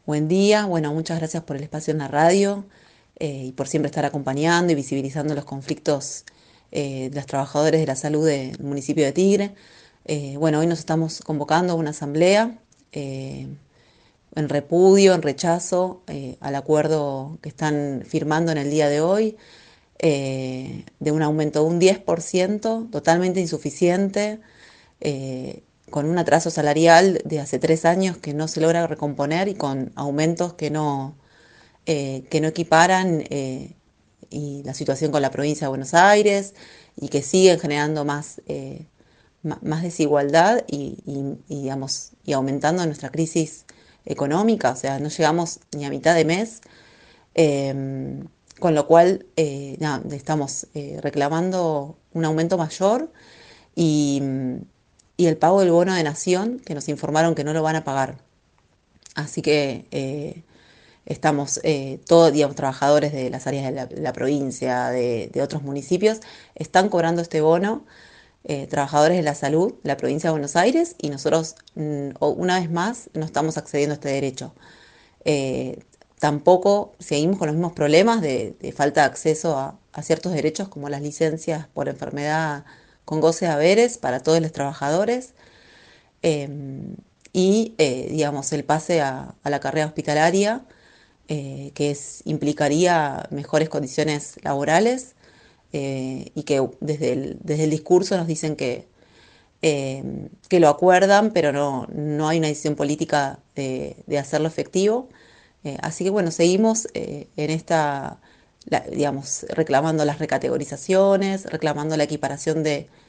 Buen día. Bueno, muchas gracias por el espacio en la radio y por siempre estar acompañando y visibilizando los conflictos de los trabajadores de la salud del municipio de Tigre. Bueno, hoy nos estamos convocando a una asamblea eh, en repudio, en rechazo al acuerdo que están firmando en el día de hoy de un aumento de un 10%, totalmente insuficiente, con un atraso salarial de hace 3 años que no se logra recomponer y con aumentos que no equiparan y la situación con la provincia de Buenos Aires y que siguen generando más desigualdad digamos, y aumentando nuestra crisis económica, o sea, no llegamos ni a mitad de mes, eh, con lo cual nada, estamos reclamando un aumento mayor y, y el pago del bono de nación, que nos informaron que no lo van a pagar. Así que estamos todos, digamos, trabajadores de las áreas de la provincia, de otros municipios, están cobrando este bono, trabajadores de la salud, la provincia de Buenos Aires, y nosotros, una vez más, no estamos accediendo a este derecho. Eh, Tampoco seguimos con los mismos problemas de falta de acceso a ciertos derechos como las licencias por enfermedad con goce de haberes para todos los trabajadores eh, digamos, el pase a la carrera hospitalaria, implicaría mejores condiciones laborales y que desde el discurso nos dicen que lo acuerdan, pero no hay una decisión política de hacerlo efectivo. Así que bueno, seguimos en digamos, reclamando las recategorizaciones, reclamando la equiparación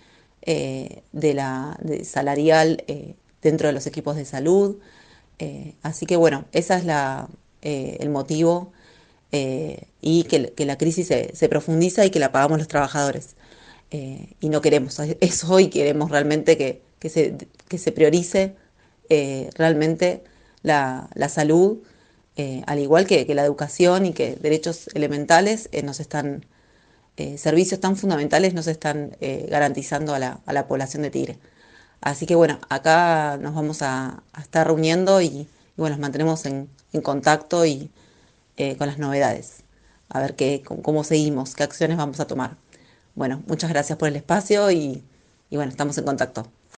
de salarial dentro de los equipos de salud. Así que bueno, esa es el motivo y que la crisis se profundiza y que la pagamos los trabajadores. Y no queremos eso y queremos realmente que se priorice realmente la salud, al igual que la educación y que derechos elementales servicios tan fundamentales no se están garantizando a la población de Tigre. Así que bueno, acá nos vamos a estar reuniendo y bueno, nos mantenemos en contacto y con las novedades. A ver cómo seguimos, qué acciones vamos a tomar. Bueno, muchas gracias por el espacio y bueno, estamos en contacto.